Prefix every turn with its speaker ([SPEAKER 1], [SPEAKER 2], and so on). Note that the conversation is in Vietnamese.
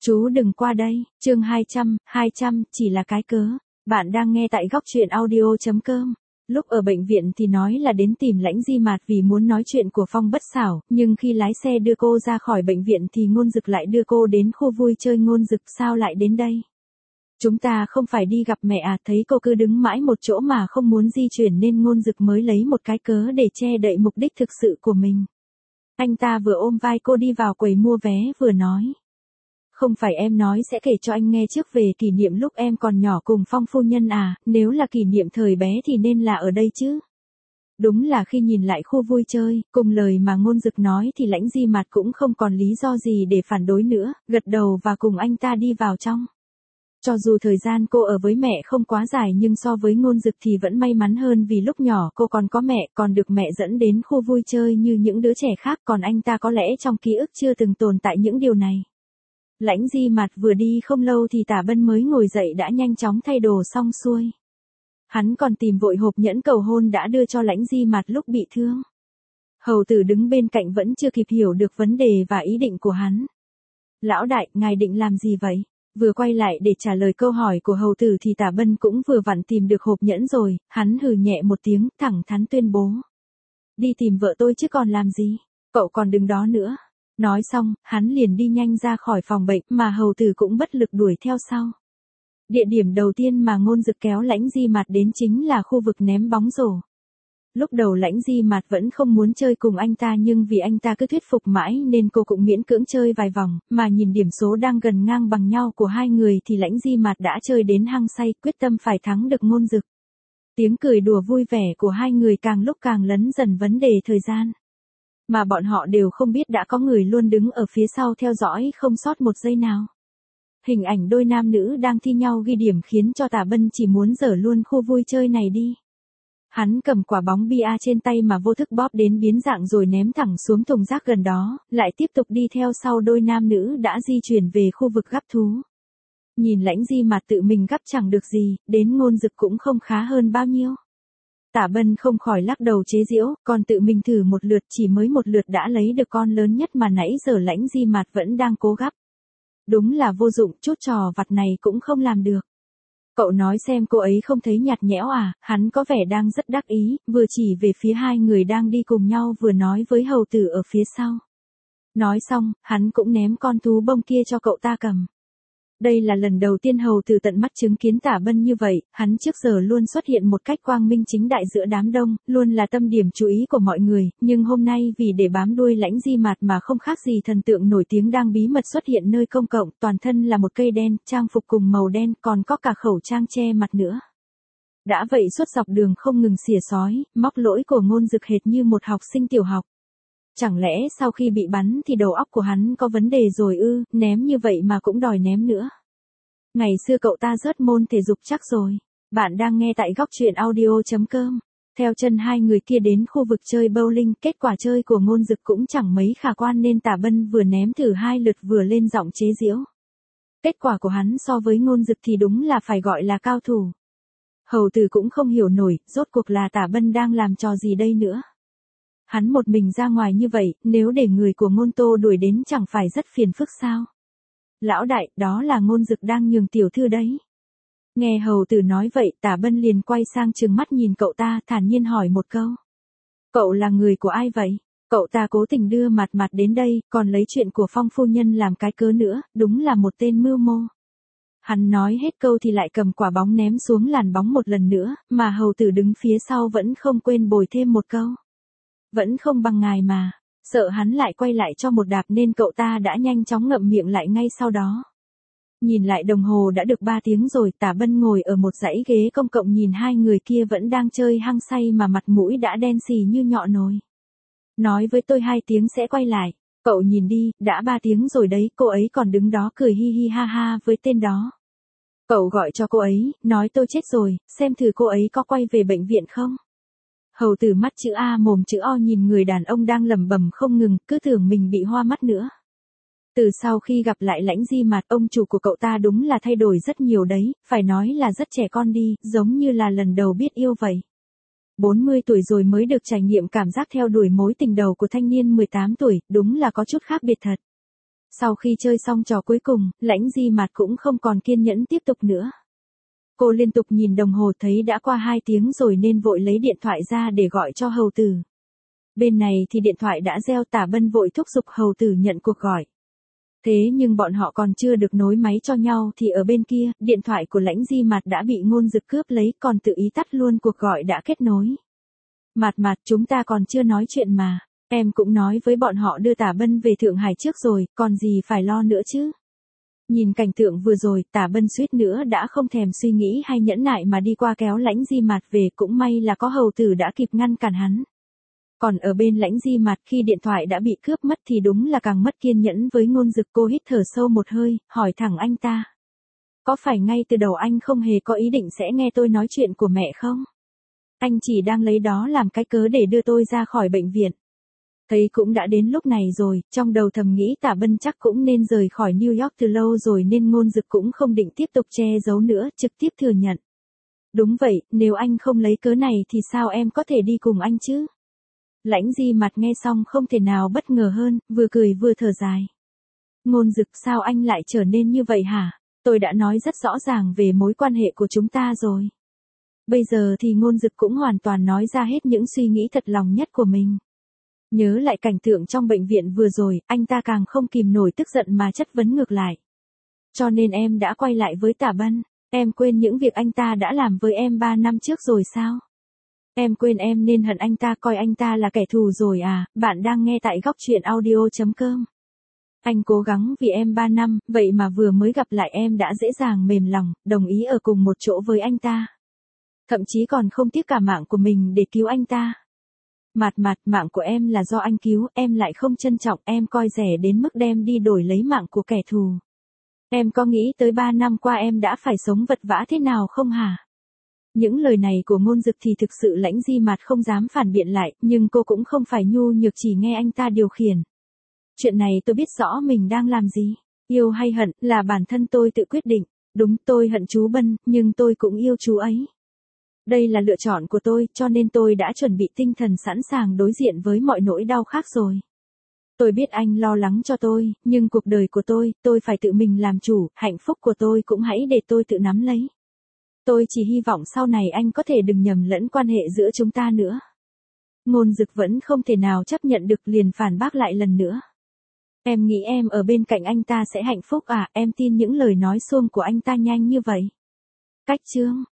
[SPEAKER 1] Chú đừng qua đây, chương 200, chỉ là cái cớ. Bạn đang nghe tại góc truyện audio.com. Lúc ở bệnh viện thì nói là đến tìm Lãnh Di Mạt vì muốn nói chuyện của Phong Bất Xảo, nhưng khi lái xe đưa cô ra khỏi bệnh viện thì Ngôn Dực lại đưa cô đến khu vui chơi. Ngôn Dực, sao lại đến đây? Chúng ta không phải đi gặp mẹ à? Thấy cô cứ đứng mãi một chỗ mà không muốn di chuyển nên Ngôn Dực mới lấy một cái cớ để che đậy mục đích thực sự của mình. Anh ta vừa ôm vai cô đi vào quầy mua vé vừa nói. Không phải em nói sẽ kể cho anh nghe trước về kỷ niệm lúc em còn nhỏ cùng Phong phu nhân à, nếu là kỷ niệm thời bé thì nên là ở đây chứ. Đúng là khi nhìn lại khu vui chơi, cùng lời mà Ngôn Dực nói thì Lãnh Di Mạt cũng không còn lý do gì để phản đối nữa, gật đầu và cùng anh ta đi vào trong. Cho dù thời gian cô ở với mẹ không quá dài nhưng so với Ngôn Dực thì vẫn may mắn hơn vì lúc nhỏ cô còn có mẹ, còn được mẹ dẫn đến khu vui chơi như những đứa trẻ khác, còn anh ta có lẽ trong ký ức chưa từng tồn tại những điều này. Lãnh Di Mạt vừa đi không lâu thì Tả Bân mới ngồi dậy đã nhanh chóng thay đồ xong xuôi. Hắn còn tìm vội hộp nhẫn cầu hôn đã đưa cho Lãnh Di Mạt lúc bị thương. Hầu tử đứng bên cạnh vẫn chưa kịp hiểu được vấn đề và ý định của hắn. Lão đại, ngài định làm gì vậy? Vừa quay lại để trả lời câu hỏi của hầu tử thì Tả Bân cũng vừa vặn tìm được hộp nhẫn rồi, hắn hừ nhẹ một tiếng, thẳng thắn tuyên bố. Đi tìm vợ tôi chứ còn làm gì, cậu còn đứng đó nữa. Nói xong, hắn liền đi nhanh ra khỏi phòng bệnh mà hầu tử cũng bất lực đuổi theo sau. Địa điểm đầu tiên mà Ngôn Dực kéo Lãnh Di Mạt đến chính là khu vực ném bóng rổ. Lúc đầu Lãnh Di Mạt vẫn không muốn chơi cùng anh ta nhưng vì anh ta cứ thuyết phục mãi nên cô cũng miễn cưỡng chơi vài vòng, mà nhìn điểm số đang gần ngang bằng nhau của hai người thì Lãnh Di Mạt đã chơi đến hăng say, quyết tâm phải thắng được Ngôn Dực. Tiếng cười đùa vui vẻ của hai người càng lúc càng lấn dần vấn đề thời gian. Mà bọn họ đều không biết đã có người luôn đứng ở phía sau theo dõi không sót một giây nào. Hình ảnh đôi nam nữ đang thi nhau ghi điểm khiến cho Tả Bân chỉ muốn dở luôn khu vui chơi này đi. Hắn cầm quả bóng bia trên tay mà vô thức bóp đến biến dạng rồi ném thẳng xuống thùng rác gần đó, lại tiếp tục đi theo sau đôi nam nữ đã di chuyển về khu vực gắp thú. Nhìn Lãnh Di Mạt tự mình gắp chẳng được gì, đến Ngôn Dực cũng không khá hơn bao nhiêu. Tả Bân không khỏi lắc đầu chế giễu, còn tự mình thử một lượt, chỉ mới một lượt đã lấy được con lớn nhất mà nãy giờ Lãnh Di Mạt vẫn đang cố gắp. Đúng là vô dụng, chút trò vặt này cũng không làm được. Cậu nói xem cô ấy không thấy nhạt nhẽo à? Hắn có vẻ đang rất đắc ý, vừa chỉ về phía hai người đang đi cùng nhau vừa nói với hầu tử ở phía sau. Nói xong, hắn cũng ném con thú bông kia cho cậu ta cầm. Đây là lần đầu tiên hầu tử tận mắt chứng kiến Tả Bân như vậy, hắn trước giờ luôn xuất hiện một cách quang minh chính đại giữa đám đông, luôn là tâm điểm chú ý của mọi người, nhưng hôm nay vì để bám đuôi Lãnh Di Mạt mà không khác gì thần tượng nổi tiếng đang bí mật xuất hiện nơi công cộng, toàn thân là một cây đen, trang phục cùng màu đen, còn có cả khẩu trang che mặt nữa. Đã vậy suốt dọc đường không ngừng xỉa xói, móc lỗi của Ngôn Dực hệt như một học sinh tiểu học. Chẳng lẽ sau khi bị bắn thì đầu óc của hắn có vấn đề rồi ư, ném như vậy mà cũng đòi ném nữa. Ngày xưa cậu ta rớt môn thể dục chắc rồi. Bạn đang nghe tại góc truyện audio.com. Theo chân hai người kia đến khu vực chơi bowling, kết quả chơi của Ngôn Dực cũng chẳng mấy khả quan nên Tả Bân vừa ném thử hai lượt vừa lên giọng chế giễu. Kết quả của hắn so với Ngôn Dực thì đúng là phải gọi là cao thủ. Hầu tử cũng không hiểu nổi, rốt cuộc là Tả Bân đang làm trò gì đây nữa. Hắn một mình ra ngoài như vậy, nếu để người của Ngôn Tô đuổi đến chẳng phải rất phiền phức sao? Lão đại, đó là Ngôn Dực đang nhường tiểu thư đấy. Nghe hầu tử nói vậy, Tả Bân liền quay sang trừng mắt nhìn cậu ta, thản nhiên hỏi một câu. Cậu là người của ai vậy? Cậu ta cố tình đưa mặt đến đây, còn lấy chuyện của Phong phu nhân làm cái cớ nữa, đúng là một tên mưu mô. Hắn nói hết câu thì lại cầm quả bóng ném xuống làn bóng một lần nữa, mà hầu tử đứng phía sau vẫn không quên bồi thêm một câu. Vẫn không bằng ngài mà. Sợ hắn lại quay lại cho một đạp nên cậu ta đã nhanh chóng ngậm miệng lại ngay sau đó. Nhìn lại đồng hồ đã được 3 tiếng rồi, Tả Bân ngồi ở một dãy ghế công cộng nhìn hai người kia vẫn đang chơi hăng say mà mặt mũi đã đen xì như nhọ nồi. Nói với tôi 2 tiếng sẽ quay lại. Cậu nhìn đi, đã 3 tiếng rồi đấy, cô ấy còn đứng đó cười hi hi ha ha với tên đó. Cậu gọi cho cô ấy, nói tôi chết rồi, xem thử cô ấy có quay về bệnh viện không. Hầu tử mắt chữ A mồm chữ O nhìn người đàn ông đang lẩm bẩm không ngừng, cứ tưởng mình bị hoa mắt nữa. Từ sau khi gặp lại Lãnh Di Mạt, ông chủ của cậu ta đúng là thay đổi rất nhiều đấy, phải nói là rất trẻ con đi, giống như là lần đầu biết yêu vậy. 40 tuổi rồi mới được trải nghiệm cảm giác theo đuổi mối tình đầu của thanh niên 18 tuổi, đúng là có chút khác biệt thật. Sau khi chơi xong trò cuối cùng, Lãnh Di Mạt cũng không còn kiên nhẫn tiếp tục nữa. Cô liên tục nhìn đồng hồ thấy đã qua 2 tiếng rồi nên vội lấy điện thoại ra để gọi cho hầu tử. Bên này thì điện thoại đã reo, Tả Bân vội thúc giục hầu tử nhận cuộc gọi. Thế nhưng bọn họ còn chưa được nối máy cho nhau thì ở bên kia, điện thoại của Lãnh Di Mạt đã bị Ngôn Dực cướp lấy, còn tự ý tắt luôn cuộc gọi đã kết nối. Mạt Mạt, chúng ta còn chưa nói chuyện mà. Em cũng nói với bọn họ đưa Tả Bân về Thượng Hải trước rồi, còn gì phải lo nữa chứ. Nhìn cảnh tượng vừa rồi, Tả Bân suýt nữa đã không thèm suy nghĩ hay nhẫn nại mà đi qua kéo Lãnh Di Mạt về, cũng may là có hầu tử đã kịp ngăn cản hắn. Còn ở bên Lãnh Di Mạt khi điện thoại đã bị cướp mất thì đúng là càng mất kiên nhẫn với Ngôn Dực. Cô hít thở sâu một hơi, hỏi thẳng anh ta. Có phải ngay từ đầu anh không hề có ý định sẽ nghe tôi nói chuyện của mẹ không? Anh chỉ đang lấy đó làm cái cớ để đưa tôi ra khỏi bệnh viện. Thấy cũng đã đến lúc này rồi, trong đầu thầm nghĩ Tả Bân chắc cũng nên rời khỏi New York từ lâu rồi nên Ngôn Dực cũng không định tiếp tục che giấu nữa, trực tiếp thừa nhận. Đúng vậy, nếu anh không lấy cớ này thì sao em có thể đi cùng anh chứ? Lãnh Di Mạt nghe xong không thể nào bất ngờ hơn, vừa cười vừa thở dài. Ngôn Dực, sao anh lại trở nên như vậy hả? Tôi đã nói rất rõ ràng về mối quan hệ của chúng ta rồi. Bây giờ thì Ngôn Dực cũng hoàn toàn nói ra hết những suy nghĩ thật lòng nhất của mình. Nhớ lại cảnh tượng trong bệnh viện vừa rồi, anh ta càng không kìm nổi tức giận mà chất vấn ngược lại. Cho nên em đã quay lại với Tả Bân, em quên những việc anh ta đã làm với em 3 năm trước rồi sao? Em quên em nên hận anh ta, coi anh ta là kẻ thù rồi à? Bạn đang nghe tại Góc Chuyện Audio.com. Anh cố gắng vì em 3 năm, vậy mà vừa mới gặp lại em đã dễ dàng mềm lòng, đồng ý ở cùng một chỗ với anh ta. Thậm chí còn không tiếc cả mạng của mình để cứu anh ta. Mạt Mạt, mạng của em là do anh cứu, em lại không trân trọng, em coi rẻ đến mức đem đi đổi lấy mạng của kẻ thù. Em có nghĩ tới 3 năm qua em đã phải sống vật vã thế nào không hả? Những lời này của Ngôn Dực thì thực sự Lãnh Di Mạt không dám phản biện lại, nhưng cô cũng không phải nhu nhược chỉ nghe anh ta điều khiển. Chuyện này tôi biết rõ mình đang làm gì. Yêu hay hận là bản thân tôi tự quyết định. Đúng, tôi hận chú Bân, nhưng tôi cũng yêu chú ấy. Đây là lựa chọn của tôi, cho nên tôi đã chuẩn bị tinh thần sẵn sàng đối diện với mọi nỗi đau khác rồi. Tôi biết anh lo lắng cho tôi, nhưng cuộc đời của tôi phải tự mình làm chủ, hạnh phúc của tôi cũng hãy để tôi tự nắm lấy. Tôi chỉ hy vọng sau này anh có thể đừng nhầm lẫn quan hệ giữa chúng ta nữa. Ngôn Dực vẫn không thể nào chấp nhận được, liền phản bác lại lần nữa. Em nghĩ em ở bên cạnh anh ta sẽ hạnh phúc à? Em tin những lời nói suông của anh ta nhanh như vậy? Cách chương